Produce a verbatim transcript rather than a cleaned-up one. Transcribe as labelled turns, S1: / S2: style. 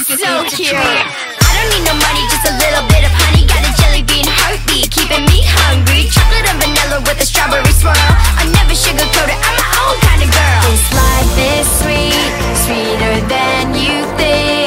S1: so cute. I don't need no money, just a little bit of honey. Got a jelly bean heartbeat, keeping me hungry. Chocolate and vanilla with a strawberry swirl. I never sugarcoat it, I'm my own kind of girl. This life is sweet, sweeter than you think.